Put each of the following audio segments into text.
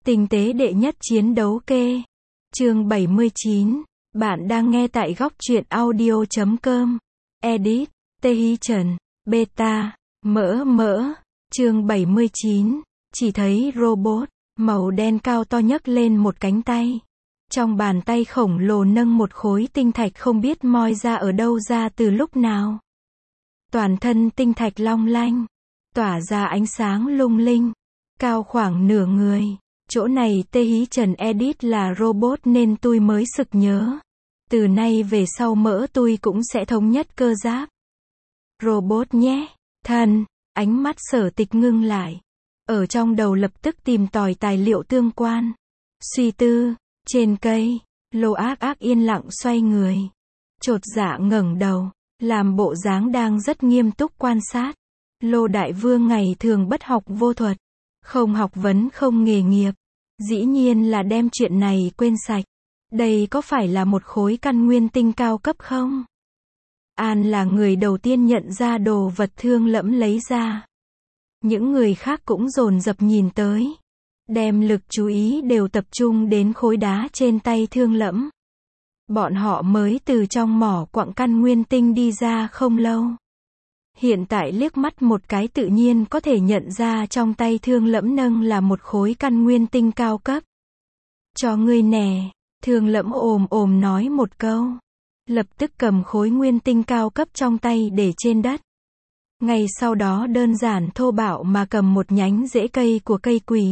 Tinh tế đệ nhất chiến đấu kê. Chương 79. Bạn đang nghe tại góc truyện audio.com. Edit. Tê Hí Trần. Beta. Mỡ. Chương 79. Chỉ thấy robot màu đen cao to nhấc lên một cánh tay. Trong bàn tay khổng lồ nâng một khối tinh thạch không biết moi ra ở đâu ra từ lúc nào. Toàn thân tinh thạch long lanh, tỏa ra ánh sáng lung linh, cao khoảng nửa người. Chỗ này Tê Hí Trần edit là robot nên tôi mới sực nhớ. Từ nay về sau mỡ tôi cũng sẽ thống nhất cơ giáp. Robot nhé, thần, ánh mắt Sở Tịch ngưng lại. Ở trong đầu lập tức tìm tòi tài liệu tương quan. Suy tư, trên cây, Lô Ác Ác yên lặng xoay người. Chột dạ ngẩng đầu, làm bộ dáng đang rất nghiêm túc quan sát. Lô Đại Vương ngày thường bất học vô thuật, không học vấn không nghề nghiệp. Dĩ nhiên là đem chuyện này quên sạch. Đây có phải là một khối căn nguyên tinh cao cấp không? An là người đầu tiên nhận ra đồ vật Thương Lẫm lấy ra. Những người khác cũng dồn dập nhìn tới. Đem lực chú ý đều tập trung đến khối đá trên tay Thương Lẫm. Bọn họ mới từ trong mỏ quặng căn nguyên tinh đi ra không lâu. Hiện tại liếc mắt một cái tự nhiên có thể nhận ra trong tay Thương Lẫm nâng là một khối căn nguyên tinh cao cấp. Cho ngươi nè, Thương Lẫm ồm nói một câu. Lập tức cầm khối nguyên tinh cao cấp trong tay để trên đất. Ngay sau đó đơn giản thô bạo mà cầm một nhánh rễ cây của cây quỳ.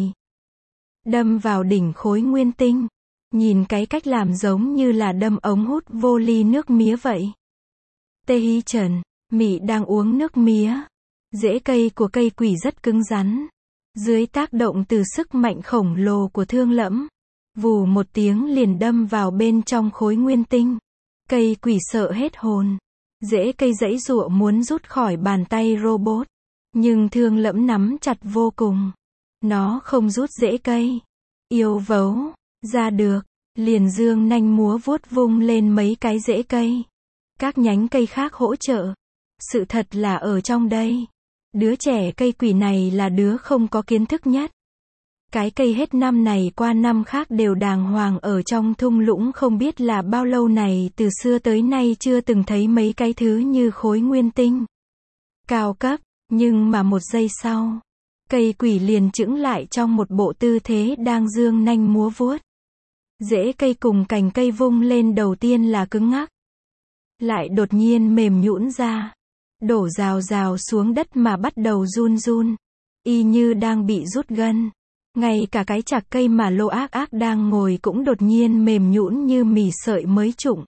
Đâm vào đỉnh khối nguyên tinh. Nhìn cái cách làm giống như là đâm ống hút vô ly nước mía vậy. Tê Hí Trần, Mị đang uống nước mía. Rễ cây của cây quỷ rất cứng rắn. Dưới tác động từ sức mạnh khổng lồ của Thương Lẫm, vù một tiếng liền đâm vào bên trong khối nguyên tinh. Cây quỷ sợ hết hồn. Rễ cây giãy giụa muốn rút khỏi bàn tay robot. Nhưng Thương Lẫm nắm chặt vô cùng. Nó không rút rễ cây. Yêu vấu, ra được. Liền dương nanh múa vuốt vung lên mấy cái rễ cây. Các nhánh cây khác hỗ trợ. Sự thật là ở trong đây. Đứa trẻ cây quỷ này là đứa không có kiến thức nhất. Cái cây hết năm này qua năm khác đều đàng hoàng ở trong thung lũng không biết là bao lâu này từ xưa tới nay chưa từng thấy mấy cái thứ như khối nguyên tinh. Cao cấp, nhưng mà một giây sau, cây quỷ liền chững lại trong một bộ tư thế đang dương nanh múa vuốt. Rễ cây cùng cành cây vung lên đầu tiên là cứng ngắc. Lại đột nhiên mềm nhũn ra. Đổ rào rào xuống đất mà bắt đầu run. Y như đang bị rút gân. Ngay cả cái chạc cây mà Lô Ác Ác đang ngồi cũng đột nhiên mềm nhũn như mì sợi mới trụng.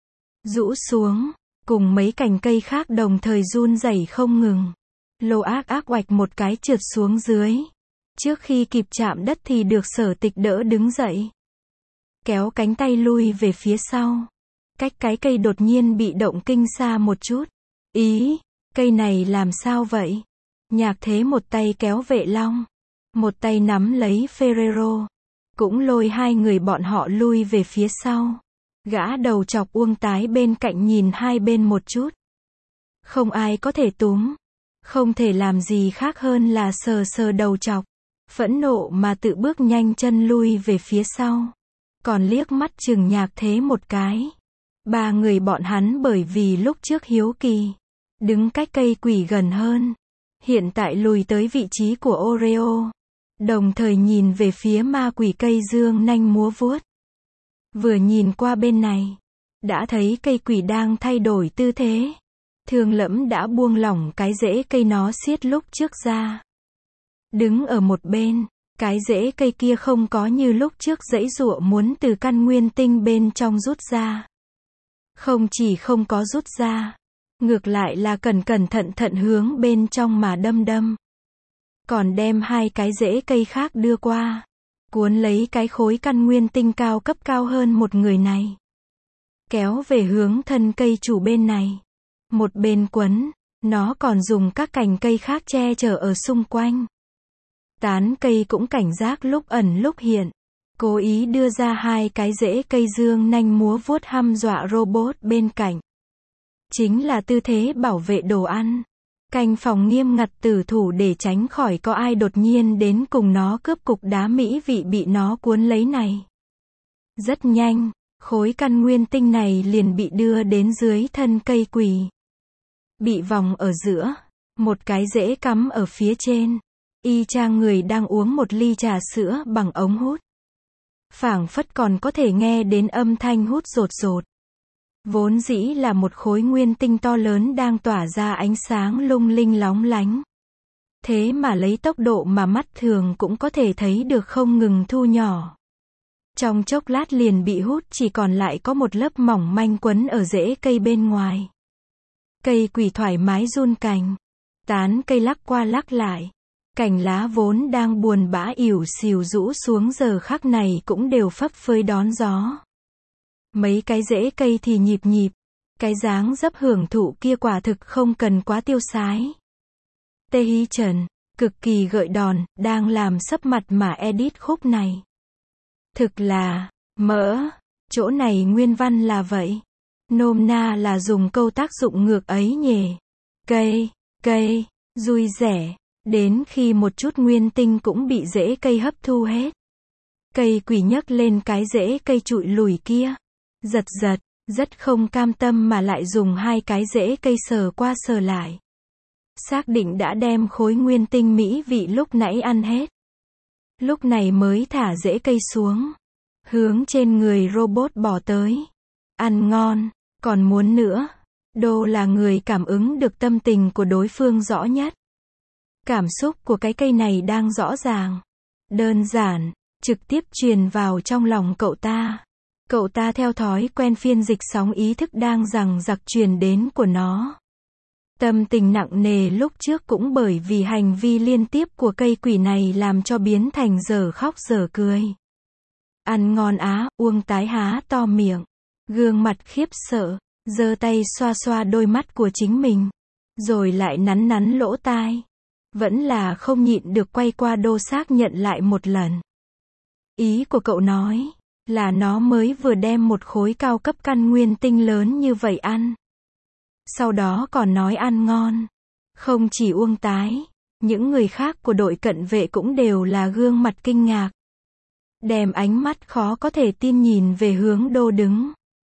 Rũ xuống, cùng mấy cành cây khác đồng thời run rẩy không ngừng. Lô Ác Ác oạch một cái trượt xuống dưới. Trước khi kịp chạm đất thì được Sở Tịch đỡ đứng dậy. Kéo cánh tay lui về phía sau. Cách cái cây đột nhiên bị động kinh xa một chút. Ý, cây này làm sao vậy? Nhạc Thế một tay kéo Vệ Long. Một tay nắm lấy Ferrero. Cũng lôi hai người bọn họ lui về phía sau. Gã đầu chọc Uông Tái bên cạnh nhìn hai bên một chút. Không ai có thể túm. Không thể làm gì khác hơn là sờ đầu chọc. Phẫn nộ mà tự bước nhanh chân lui về phía sau. Còn liếc mắt chừng Nhạc Thế một cái. Ba người bọn hắn bởi vì lúc trước hiếu kỳ. Đứng cách cây quỷ gần hơn. Hiện tại lùi tới vị trí của Oreo. Đồng thời nhìn về phía ma quỷ cây dương nanh múa vuốt. Vừa nhìn qua bên này. Đã thấy cây quỷ đang thay đổi tư thế. Thương Lẫm đã buông lỏng cái rễ cây nó siết lúc trước ra. Đứng ở một bên. Cái rễ cây kia không có như lúc trước giãy giụa muốn từ căn nguyên tinh bên trong rút ra. Không chỉ không có rút ra. Ngược lại là cẩn thận hướng bên trong mà đâm. Còn đem hai cái rễ cây khác đưa qua. Cuốn lấy cái khối căn nguyên tinh cao cấp cao hơn một người này. Kéo về hướng thân cây chủ bên này. Một bên quấn, nó còn dùng các cành cây khác che chở ở xung quanh. Tán cây cũng cảnh giác lúc ẩn lúc hiện. Cố ý đưa ra hai cái rễ cây dương nanh múa vuốt hăm dọa robot bên cạnh. Chính là tư thế bảo vệ đồ ăn. Canh phòng nghiêm ngặt tử thủ để tránh khỏi có ai đột nhiên đến cùng nó cướp cục đá mỹ vị bị nó cuốn lấy này. Rất nhanh, khối căn nguyên tinh này liền bị đưa đến dưới thân cây quỷ. Bị vòng ở giữa, một cái rễ cắm ở phía trên. Y chang người đang uống một ly trà sữa bằng ống hút. Phảng phất còn có thể nghe đến âm thanh hút rột rột. Vốn dĩ là một khối nguyên tinh to lớn đang tỏa ra ánh sáng lung linh lóng lánh. Thế mà lấy tốc độ mà mắt thường cũng có thể thấy được không ngừng thu nhỏ. Trong chốc lát liền bị hút chỉ còn lại có một lớp mỏng manh quấn ở rễ cây bên ngoài. Cây quỷ thoải mái run cành. Tán cây lắc qua lắc lại. Cành lá vốn đang buồn bã ỉu xìu rũ xuống giờ khắc này cũng đều phấp phới đón gió. Mấy cái rễ cây thì nhịp nhịp. Cái dáng dấp hưởng thụ kia quả thực không cần quá tiêu sái. Tê Hí Trần, cực kỳ gợi đòn, đang làm sấp mặt mà edit khúc này. Thực là, mỡ, chỗ này nguyên văn là vậy. Nôm na là dùng câu tác dụng ngược ấy nhỉ. Cây, vui rẻ, đến khi một chút nguyên tinh cũng bị rễ cây hấp thu hết. Cây quỷ nhấc lên cái rễ cây trụi lùi kia. Giật, rất không cam tâm mà lại dùng hai cái rễ cây sờ qua sờ lại. Xác định đã đem khối nguyên tinh mỹ vị lúc nãy ăn hết. Lúc này mới thả rễ cây xuống. Hướng trên người robot bỏ tới. Ăn ngon, còn muốn nữa. Đô là người cảm ứng được tâm tình của đối phương rõ nhất. Cảm xúc của cái cây này đang rõ ràng. Đơn giản, trực tiếp truyền vào trong lòng cậu ta. Cậu ta theo thói quen phiên dịch sóng ý thức đang giằng giặc truyền đến của nó. Tâm tình nặng nề lúc trước cũng bởi vì hành vi liên tiếp của cây quỷ này làm cho biến thành giờ khóc giờ cười. Ăn ngon á, Uông tái há to miệng. Gương mặt khiếp sợ, giơ tay xoa xoa đôi mắt của chính mình. Rồi lại nắn nắn lỗ tai. Vẫn là không nhịn được quay qua đô xác nhận lại một lần. Ý của cậu nói là nó mới vừa đem một khối cao cấp căn nguyên tinh lớn như vậy ăn. Sau đó còn nói ăn ngon. Không chỉ Uông tái, những người khác của đội cận vệ cũng đều là gương mặt kinh ngạc. Đem ánh mắt khó có thể tin nhìn về hướng đô đứng.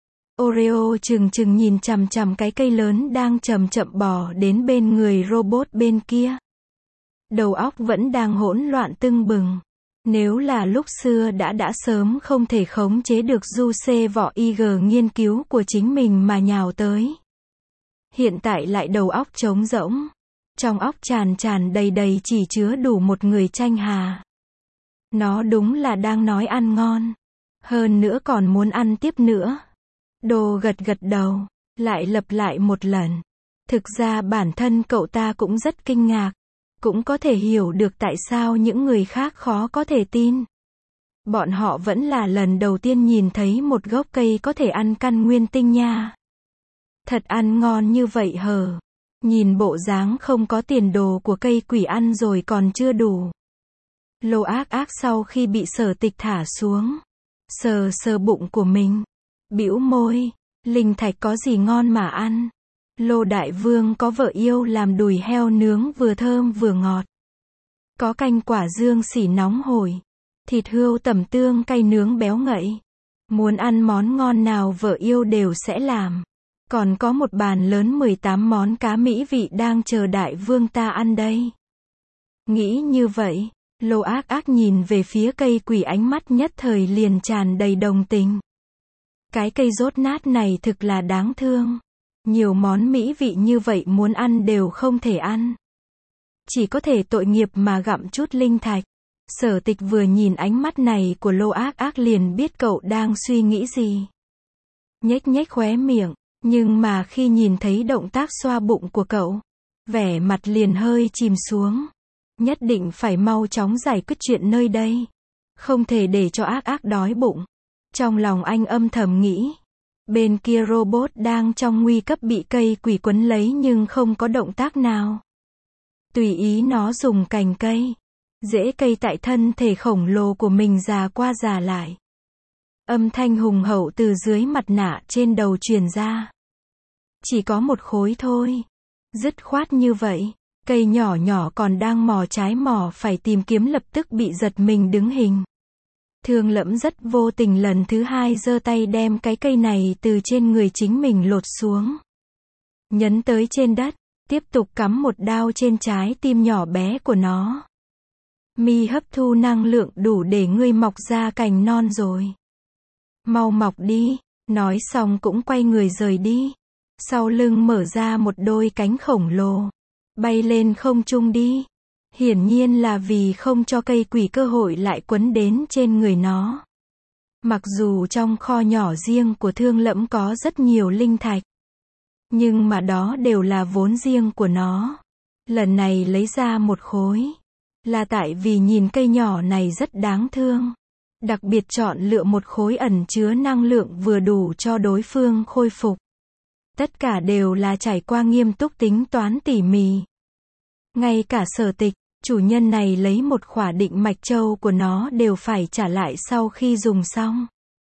Oreo chừng nhìn chằm chằm cái cây lớn đang chậm chậm bò đến bên người robot bên kia. Đầu óc vẫn đang hỗn loạn tưng bừng. Nếu là lúc xưa đã sớm không thể khống chế được du xê vỏ IG nghiên cứu của chính mình mà nhào tới. Hiện tại lại đầu óc trống rỗng. Trong óc tràn đầy chỉ chứa đủ một người tranh hà. Nó đúng là đang nói ăn ngon. Hơn nữa còn muốn ăn tiếp nữa. Đô gật đầu, lại lặp lại một lần. Thực ra bản thân cậu ta cũng rất kinh ngạc. Cũng có thể hiểu được tại sao những người khác khó có thể tin. Bọn họ vẫn là lần đầu tiên nhìn thấy một gốc cây có thể ăn căn nguyên tinh nha. Thật ăn ngon như vậy hờ. Nhìn bộ dáng không có tiền đồ của cây quỷ ăn rồi còn chưa đủ. Lô ác sau khi bị Sở Tịch thả xuống. Sờ bụng của mình. Bĩu môi. Linh thạch có gì ngon mà ăn. Lô Đại Vương có vợ yêu làm đùi heo nướng vừa thơm vừa ngọt. Có canh quả dương xỉ nóng hổi. Thịt hươu tẩm tương cay nướng béo ngậy. Muốn ăn món ngon nào vợ yêu đều sẽ làm. Còn có một bàn lớn 18 món cá mỹ vị đang chờ Đại Vương ta ăn đây. Nghĩ như vậy, Lô ác nhìn về phía cây quỷ ánh mắt nhất thời liền tràn đầy đồng tình. Cái cây rốt nát này thực là đáng thương. Nhiều món mỹ vị như vậy muốn ăn đều không thể ăn. Chỉ có thể tội nghiệp mà gặm chút linh thạch. Sở Tịch vừa nhìn ánh mắt này của Lô ác liền biết cậu đang suy nghĩ gì. Nhếch khóe miệng, nhưng mà khi nhìn thấy động tác xoa bụng của cậu, vẻ mặt liền hơi chìm xuống. Nhất định phải mau chóng giải quyết chuyện nơi đây. Không thể để cho ác đói bụng. Trong lòng anh âm thầm nghĩ. Bên kia robot đang trong nguy cấp bị cây quỷ quấn lấy nhưng không có động tác nào. Tùy ý nó dùng cành cây, rễ cây tại thân thể khổng lồ của mình già qua già lại. Âm thanh hùng hậu từ dưới mặt nạ trên đầu truyền ra. Chỉ có một khối thôi. Dứt khoát như vậy, cây nhỏ nhỏ còn đang mò trái mò phải tìm kiếm lập tức bị giật mình đứng hình. Thương Lẫm rất vô tình lần thứ hai giơ tay đem cái cây này từ trên người chính mình lột xuống. Nhấn tới trên đất, tiếp tục cắm một đao trên trái tim nhỏ bé của nó. Mi hấp thu năng lượng đủ để ngươi mọc ra cành non rồi. Mau mọc đi, nói xong cũng quay người rời đi. Sau lưng mở ra một đôi cánh khổng lồ, bay lên không trung đi. Hiển nhiên là vì không cho cây quỷ cơ hội lại quấn đến trên người nó. Mặc dù trong kho nhỏ riêng của Thương Lẫm có rất nhiều linh thạch, nhưng mà đó đều là vốn riêng của nó. Lần này lấy ra một khối, là tại vì nhìn cây nhỏ này rất đáng thương. Đặc biệt chọn lựa một khối ẩn chứa năng lượng vừa đủ cho đối phương khôi phục. Tất cả đều là trải qua nghiêm túc tính toán tỉ mỉ. Ngay cả Sở Tịch, chủ nhân này lấy một khỏa định mạch châu của nó đều phải trả lại sau khi dùng xong.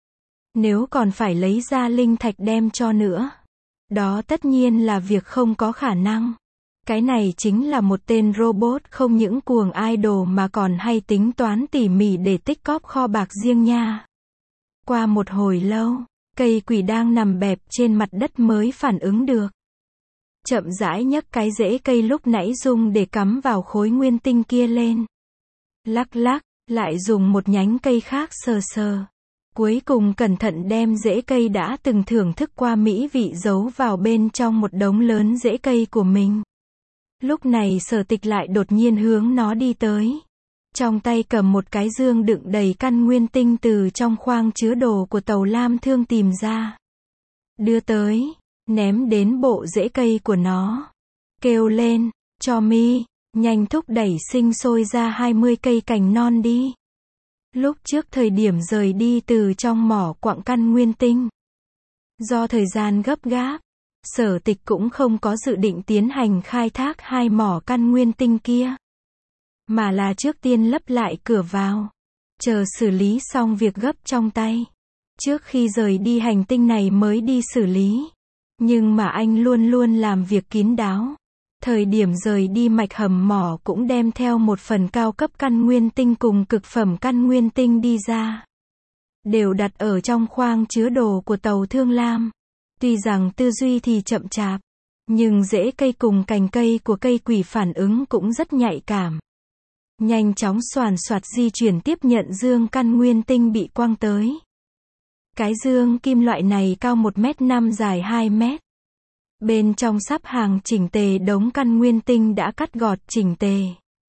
Nếu còn phải lấy ra linh thạch đem cho nữa, đó tất nhiên là việc không có khả năng. Cái này chính là một tên robot không những cuồng idol mà còn hay tính toán tỉ mỉ để tích cóp kho bạc riêng nha. Qua một hồi lâu, cây quỷ đang nằm bẹp trên mặt đất mới phản ứng được. Chậm rãi nhấc cái rễ cây lúc nãy dùng để cắm vào khối nguyên tinh kia lên. Lắc lắc, lại dùng một nhánh cây khác sờ sờ. Cuối cùng cẩn thận đem rễ cây đã từng thưởng thức qua mỹ vị giấu vào bên trong một đống lớn rễ cây của mình. Lúc này Sở Tịch lại đột nhiên hướng nó đi tới. Trong tay cầm một cái dương đựng đầy căn nguyên tinh từ trong khoang chứa đồ của tàu Lam Thương tìm ra. Đưa tới, ném đến bộ rễ cây của nó. Kêu lên, cho mi, nhanh thúc đẩy sinh sôi ra 20 cây cành non đi. Lúc trước thời điểm rời đi từ trong mỏ quặng căn nguyên tinh, do thời gian gấp gáp, Sở Tịch cũng không có dự định tiến hành khai thác hai mỏ căn nguyên tinh kia, mà là trước tiên lấp lại cửa vào, chờ xử lý xong việc gấp trong tay. Trước khi rời đi hành tinh này mới đi xử lý. Nhưng mà anh luôn luôn làm việc kín đáo. Thời điểm rời đi mạch hầm mỏ cũng đem theo một phần cao cấp căn nguyên tinh cùng cực phẩm căn nguyên tinh đi ra. Đều đặt ở trong khoang chứa đồ của tàu Thương Lam. Tuy rằng tư duy thì chậm chạp, nhưng rễ cây cùng cành cây của cây quỷ phản ứng cũng rất nhạy cảm. Nhanh chóng xoàn xoạt di chuyển tiếp nhận dương căn nguyên tinh bị quăng tới. Cái dương kim loại này cao 1m5 dài 2m. Bên trong sắp hàng chỉnh tề đống căn nguyên tinh đã cắt gọt chỉnh tề.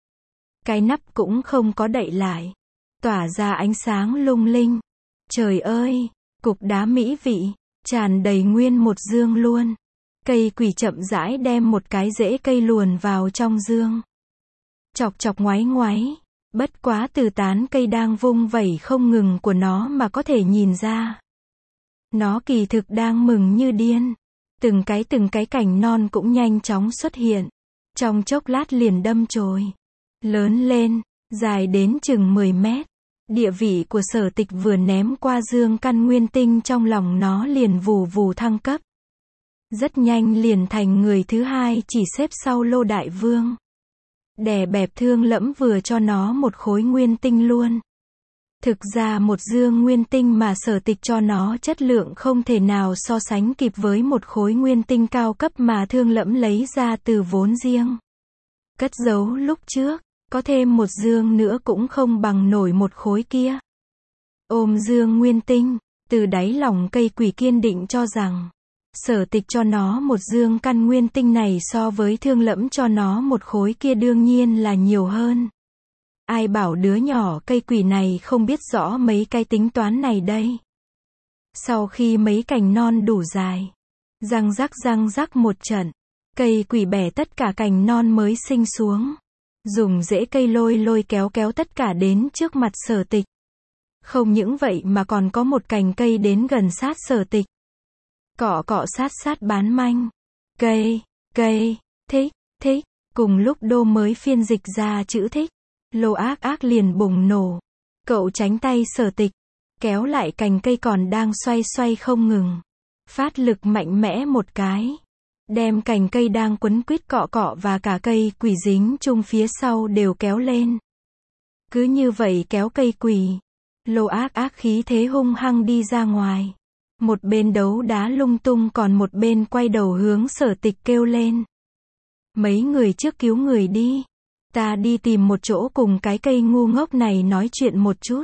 Cái nắp cũng không có đậy lại, tỏa ra ánh sáng lung linh. Trời ơi, cục đá mỹ vị, tràn đầy nguyên một dương luôn. Cây quỷ chậm rãi đem một cái rễ cây luồn vào trong dương. Chọc chọc ngoáy ngoáy, bất quá từ tán cây đang vung vẩy không ngừng của nó mà có thể nhìn ra. Nó kỳ thực đang mừng như điên. Từng cái cành non cũng nhanh chóng xuất hiện. Trong chốc lát liền đâm chồi. Lớn lên, dài đến chừng 10 mét. Địa vị của Sở Tịch vừa ném qua dương căn nguyên tinh trong lòng nó liền vù vù thăng cấp. Rất nhanh liền thành người thứ hai chỉ xếp sau Lô Đại Vương. Đè bẹp Thương Lẫm vừa cho nó một khối nguyên tinh luôn. Thực ra một dương nguyên tinh mà Sở Tịch cho nó chất lượng không thể nào so sánh kịp với một khối nguyên tinh cao cấp mà Thương Lẫm lấy ra từ vốn riêng. Cất giấu lúc trước, có thêm một dương nữa cũng không bằng nổi một khối kia. Ôm dương nguyên tinh, từ đáy lòng cây quỷ kiên định cho rằng, Sở Tịch cho nó một dương căn nguyên tinh này so với Thương Lẫm cho nó một khối kia đương nhiên là nhiều hơn. Ai bảo đứa nhỏ cây quỷ này không biết rõ mấy cái tính toán này đây. Sau khi mấy cành non đủ dài, răng rắc một trận, cây quỷ bẻ tất cả cành non mới sinh xuống. Dùng rễ cây lôi kéo tất cả đến trước mặt Sở Tịch. Không những vậy mà còn có một cành cây đến gần sát Sở Tịch. Cọ sát bán manh. Cây, thích, cùng lúc Đô mới phiên dịch ra chữ thích. Lô ác liền bùng nổ. Cậu tránh tay Sở Tịch, kéo lại cành cây còn đang xoay không ngừng. Phát lực mạnh mẽ một cái. đem cành cây đang quấn quýt cọ cọ và cả cây quỷ dính chung phía sau đều kéo lên. Cứ như vậy kéo cây quỷ. Lô Ác Ác khí thế hung hăng đi ra ngoài. Một bên đấu đá lung tung còn một bên quay đầu hướng Sở Tịch kêu lên. Mấy người trước cứu người đi. Ta đi tìm một chỗ cùng cái cây ngu ngốc này nói chuyện một chút.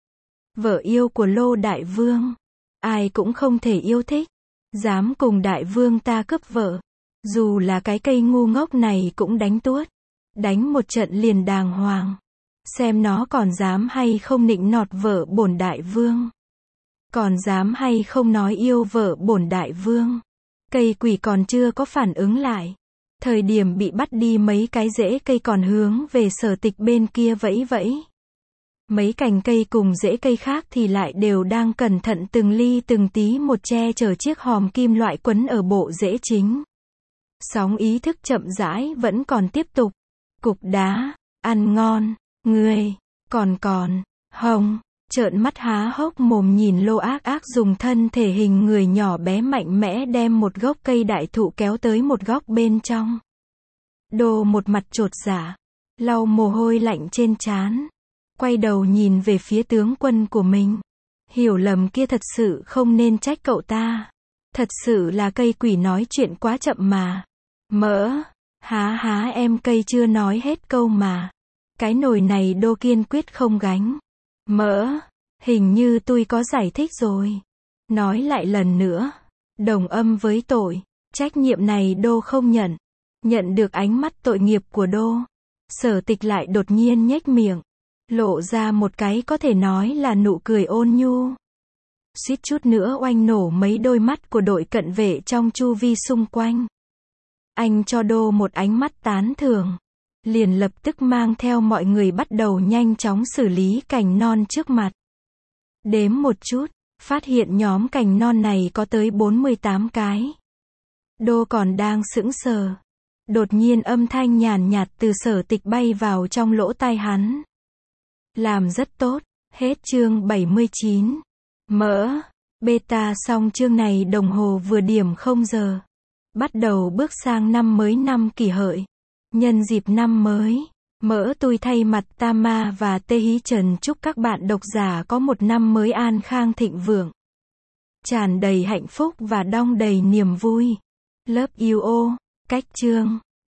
Vợ yêu của Lô Đại Vương. Ai cũng không thể yêu thích. Dám cùng Đại Vương ta cướp vợ. Dù là cái cây ngu ngốc này cũng đánh tuốt. Đánh một trận liền đàng hoàng. Xem nó còn dám hay không nịnh nọt vợ bổn Đại Vương. Còn dám hay không nói yêu vợ bổn Đại Vương. Cây quỷ còn chưa có phản ứng lại. Thời điểm bị bắt đi mấy cái rễ cây còn hướng về Sở Tịch bên kia vẫy vẫy. Mấy cành cây cùng rễ cây khác thì lại đều đang cẩn thận từng ly từng tí một che chở chiếc hòm kim loại quấn ở bộ rễ chính. Sóng ý thức chậm rãi vẫn còn tiếp tục. Cục đá, ăn ngon, người, còn, Hồng, trợn mắt há hốc mồm nhìn Lô Ác Ác dùng thân thể hình người nhỏ bé mạnh mẽ đem một gốc cây đại thụ kéo tới một góc bên trong. Đô một mặt chột dạ, lau mồ hôi lạnh trên trán, quay đầu nhìn về phía tướng quân của mình. Hiểu lầm kia thật sự không nên trách cậu ta. Thật sự là cây quỷ nói chuyện quá chậm mà. Mỡ, há em cây chưa nói hết câu mà. Cái nồi này Đô kiên quyết không gánh. Mỡ, hình như tôi có giải thích rồi. Nói lại lần nữa. Đồng âm với tội. Trách nhiệm này Đô không nhận. Nhận được ánh mắt tội nghiệp của Đô. Sở Tịch lại đột nhiên nhếch miệng. Lộ ra một cái có thể nói là nụ cười ôn nhu. Suýt chút nữa oanh nổ mấy đôi mắt của đội cận vệ trong chu vi xung quanh. Anh cho Đô một ánh mắt tán thưởng. Liền lập tức mang theo mọi người bắt đầu nhanh chóng xử lý cành non trước mặt. Đếm một chút, phát hiện nhóm cành non này có tới 48 cái. Đô còn đang sững sờ. Đột nhiên âm thanh nhàn nhạt từ Sở Tịch bay vào trong lỗ tai hắn. Làm rất tốt, hết chương 79. Mỡ, beta xong chương này đồng hồ vừa điểm 0 giờ. Bắt đầu bước sang năm mới năm Kỷ Hợi. Nhân dịp năm mới, Mỡ tôi thay mặt Tama và Tê Hí Trần chúc các bạn độc giả có một năm mới an khang thịnh vượng. Tràn đầy hạnh phúc và đong đầy niềm vui. Love you all, cách chương.